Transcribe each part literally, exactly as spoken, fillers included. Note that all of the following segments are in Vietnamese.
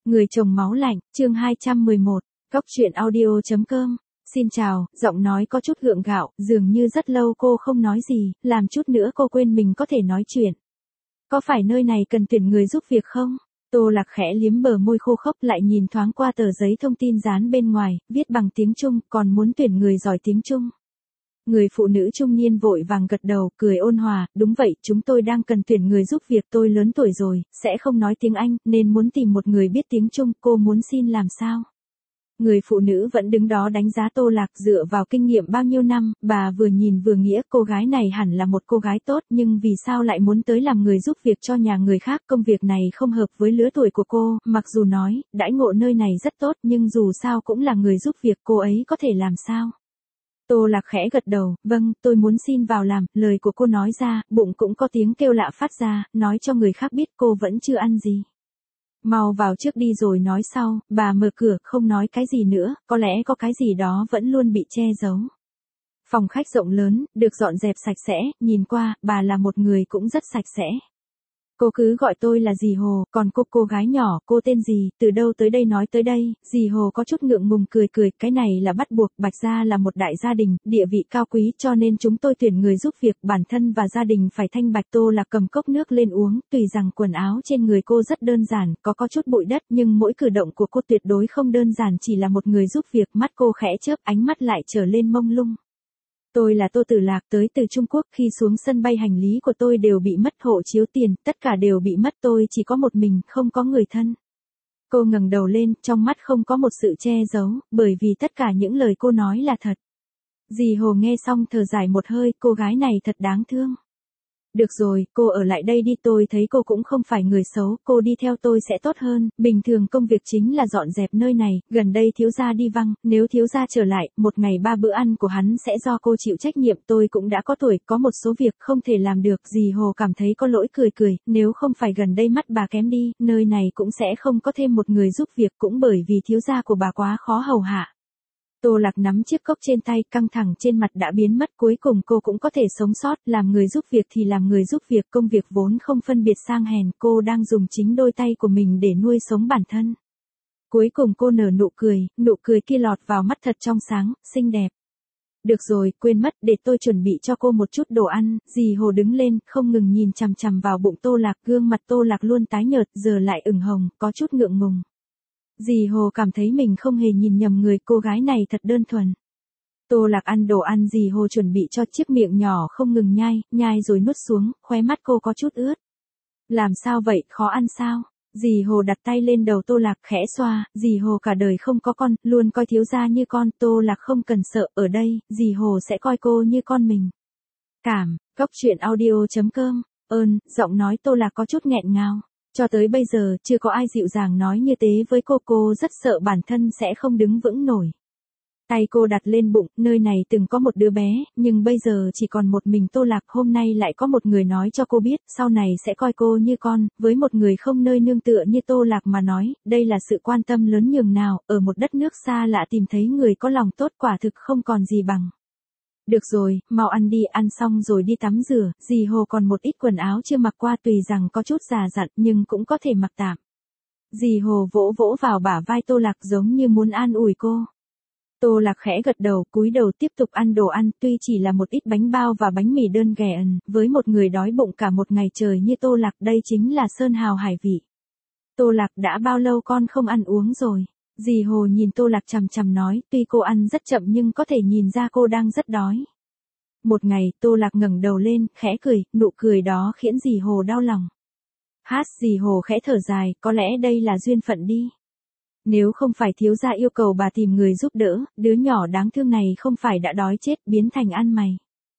Người chồng máu lạnh, chương hai trăm mười một, Góc truyện audio chấm com. Xin chào, giọng nói có chút gượng gạo, dường như rất lâu cô không nói gì, làm chút nữa cô quên mình có thể nói chuyện. Có phải nơi này cần tuyển người giúp việc không? Tô Lạc khẽ liếm bờ môi khô khốc lại nhìn thoáng qua tờ giấy thông tin dán bên ngoài, viết bằng tiếng Trung, còn muốn tuyển người giỏi tiếng Trung. Người phụ nữ trung niên vội vàng gật đầu, cười ôn hòa, đúng vậy, chúng tôi đang cần tuyển người giúp việc, tôi lớn tuổi rồi, sẽ không nói tiếng Anh, nên muốn tìm một người biết tiếng Trung, cô muốn xin làm sao? Người phụ nữ vẫn đứng đó đánh giá Tô Lạc dựa vào kinh nghiệm bao nhiêu năm, bà vừa nhìn vừa nghĩ cô gái này hẳn là một cô gái tốt nhưng vì sao lại muốn tới làm người giúp việc cho nhà người khác, công việc này không hợp với lứa tuổi của cô, mặc dù nói, đãi ngộ nơi này rất tốt nhưng dù sao cũng là người giúp việc, cô ấy có thể làm sao? Tô Lạc khẽ gật đầu, vâng, tôi muốn xin vào làm, lời của cô nói ra, bụng cũng có tiếng kêu lạ phát ra, nói cho người khác biết cô vẫn chưa ăn gì. Mau vào trước đi rồi nói sau, bà mở cửa, không nói cái gì nữa, có lẽ có cái gì đó vẫn luôn bị che giấu. Phòng khách rộng lớn, được dọn dẹp sạch sẽ, nhìn qua, bà là một người cũng rất sạch sẽ. Cô cứ gọi tôi là dì Hồ, còn cô cô gái nhỏ, cô tên gì, từ đâu tới đây nói tới đây, dì Hồ có chút ngượng ngùng cười cười, cái này là bắt buộc, Bạch gia là một đại gia đình, địa vị cao quý cho nên chúng tôi tuyển người giúp việc, bản thân và gia đình phải thanh bạch. Tô Lạc cầm cốc nước lên uống, tùy rằng quần áo trên người cô rất đơn giản, có có chút bụi đất nhưng mỗi cử động của cô tuyệt đối không đơn giản, chỉ là một người giúp việc, mắt cô khẽ chớp, ánh mắt lại trở lên mông lung. Tôi là Tô Tử Lạc tới từ Trung Quốc, khi xuống sân bay hành lý của tôi đều bị mất, hộ chiếu tiền, tất cả đều bị mất, tôi chỉ có một mình, không có người thân. Cô ngẩng đầu lên, trong mắt không có một sự che giấu, bởi vì tất cả những lời cô nói là thật. Dì Hồ nghe xong thở dài một hơi, cô gái này thật đáng thương. Được rồi, cô ở lại đây đi, tôi thấy cô cũng không phải người xấu, cô đi theo tôi sẽ tốt hơn, bình thường công việc chính là dọn dẹp nơi này, gần đây thiếu gia đi văng, nếu thiếu gia trở lại, một ngày ba bữa ăn của hắn sẽ do cô chịu trách nhiệm, tôi cũng đã có tuổi, có một số việc không thể làm được, dì Hồ cảm thấy có lỗi cười cười, nếu không phải gần đây mắt bà kém đi, nơi này cũng sẽ không có thêm một người giúp việc, cũng bởi vì thiếu gia của bà quá khó hầu hạ. Tô Lạc nắm chiếc cốc trên tay, căng thẳng trên mặt đã biến mất, cuối cùng cô cũng có thể sống sót, làm người giúp việc thì làm người giúp việc, công việc vốn không phân biệt sang hèn, cô đang dùng chính đôi tay của mình để nuôi sống bản thân. Cuối cùng cô nở nụ cười, nụ cười kia lọt vào mắt thật trong sáng, xinh đẹp. Được rồi, quên mất, để tôi chuẩn bị cho cô một chút đồ ăn, dì Hồ đứng lên, không ngừng nhìn chằm chằm vào bụng Tô Lạc, gương mặt Tô Lạc luôn tái nhợt, giờ lại ửng hồng, có chút ngượng ngùng. Dì Hồ cảm thấy mình không hề nhìn nhầm người, cô gái này thật đơn thuần. Tô Lạc ăn đồ ăn dì Hồ chuẩn bị cho, chiếc miệng nhỏ không ngừng nhai, nhai rồi nuốt xuống, khóe mắt cô có chút ướt. Làm sao vậy, khó ăn sao? Dì Hồ đặt tay lên đầu Tô Lạc khẽ xoa, dì Hồ cả đời không có con, luôn coi thiếu gia như con, Tô Lạc không cần sợ, ở đây, dì Hồ sẽ coi cô như con mình. Cảm, Góc truyện audio chấm com, ơn, giọng nói Tô Lạc có chút nghẹn ngào. Cho tới bây giờ, chưa có ai dịu dàng nói như thế với cô, cô rất sợ bản thân sẽ không đứng vững nổi. Tay cô đặt lên bụng, nơi này từng có một đứa bé, nhưng bây giờ chỉ còn một mình Tô Lạc, hôm nay lại có một người nói cho cô biết, sau này sẽ coi cô như con, với một người không nơi nương tựa như Tô Lạc mà nói, đây là sự quan tâm lớn nhường nào, ở một đất nước xa lạ tìm thấy người có lòng tốt quả thực không còn gì bằng. Được rồi, mau ăn đi, ăn xong rồi đi tắm rửa, dì Hồ còn một ít quần áo chưa mặc qua tùy rằng có chút già dặn nhưng cũng có thể mặc tạm. Dì Hồ vỗ vỗ vào bả vai Tô Lạc giống như muốn an ủi cô. Tô Lạc khẽ gật đầu, cúi đầu tiếp tục ăn đồ ăn, tuy chỉ là một ít bánh bao và bánh mì đơn ghèn, với một người đói bụng cả một ngày trời như Tô Lạc đây chính là sơn hào hải vị. Tô Lạc đã bao lâu con không ăn uống rồi? Dì Hồ nhìn Tô Lạc chằm chằm nói, tuy cô ăn rất chậm nhưng có thể nhìn ra cô đang rất đói. Một ngày, Tô Lạc ngẩng đầu lên, khẽ cười, nụ cười đó khiến dì Hồ đau lòng. Hát, dì Hồ khẽ thở dài, có lẽ đây là duyên phận đi. Nếu không phải thiếu gia yêu cầu bà tìm người giúp đỡ, đứa nhỏ đáng thương này không phải đã đói chết, biến thành ăn mày.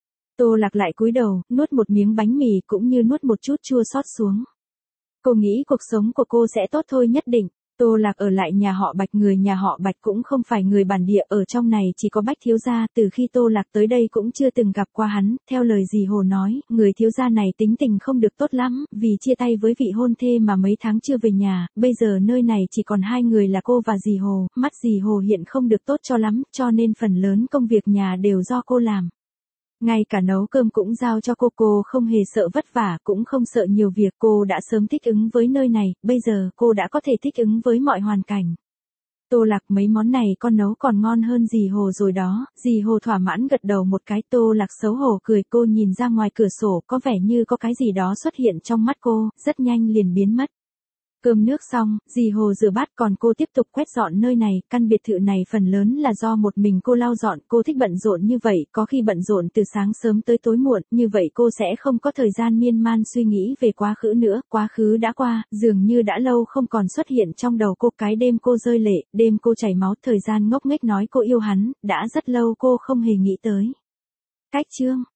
Tô Lạc lại cúi đầu, nuốt một miếng bánh mì cũng như nuốt một chút chua xót xuống. Cô nghĩ cuộc sống của cô sẽ tốt thôi nhất định. Tô Lạc ở lại nhà họ Bạch, người nhà họ Bạch cũng không phải người bản địa, ở trong này chỉ có Bách thiếu gia, từ khi Tô Lạc tới đây cũng chưa từng gặp qua hắn, theo lời dì Hồ nói, người thiếu gia này tính tình không được tốt lắm, vì chia tay với vị hôn thê mà mấy tháng chưa về nhà, bây giờ nơi này chỉ còn hai người là cô và dì Hồ, mắt dì Hồ hiện không được tốt cho lắm, cho nên phần lớn công việc nhà đều do cô làm. Ngay cả nấu cơm cũng giao cho cô, cô không hề sợ vất vả, cũng không sợ nhiều việc, cô đã sớm thích ứng với nơi này, bây giờ cô đã có thể thích ứng với mọi hoàn cảnh. Tô Lạc, mấy món này con nấu còn ngon hơn dì Hồ rồi đó. Dì Hồ thỏa mãn gật đầu một cái. Tô Lạc xấu hổ cười, cô nhìn ra ngoài cửa sổ, có vẻ như có cái gì đó xuất hiện trong mắt cô, rất nhanh liền biến mất. Cơm nước xong, dì Hồ rửa bát, còn cô tiếp tục quét dọn nơi này. Căn biệt thự này phần lớn là do một mình cô lau dọn, cô thích bận rộn như vậy, có khi bận rộn từ sáng sớm tới tối muộn, như vậy cô sẽ không có thời gian miên man suy nghĩ về quá khứ nữa. Quá khứ đã qua, dường như đã lâu không còn xuất hiện trong đầu cô. Cái đêm cô rơi lệ, đêm cô chảy máu, thời gian ngốc nghếch nói cô yêu hắn, đã rất lâu cô không hề nghĩ tới. Cách chương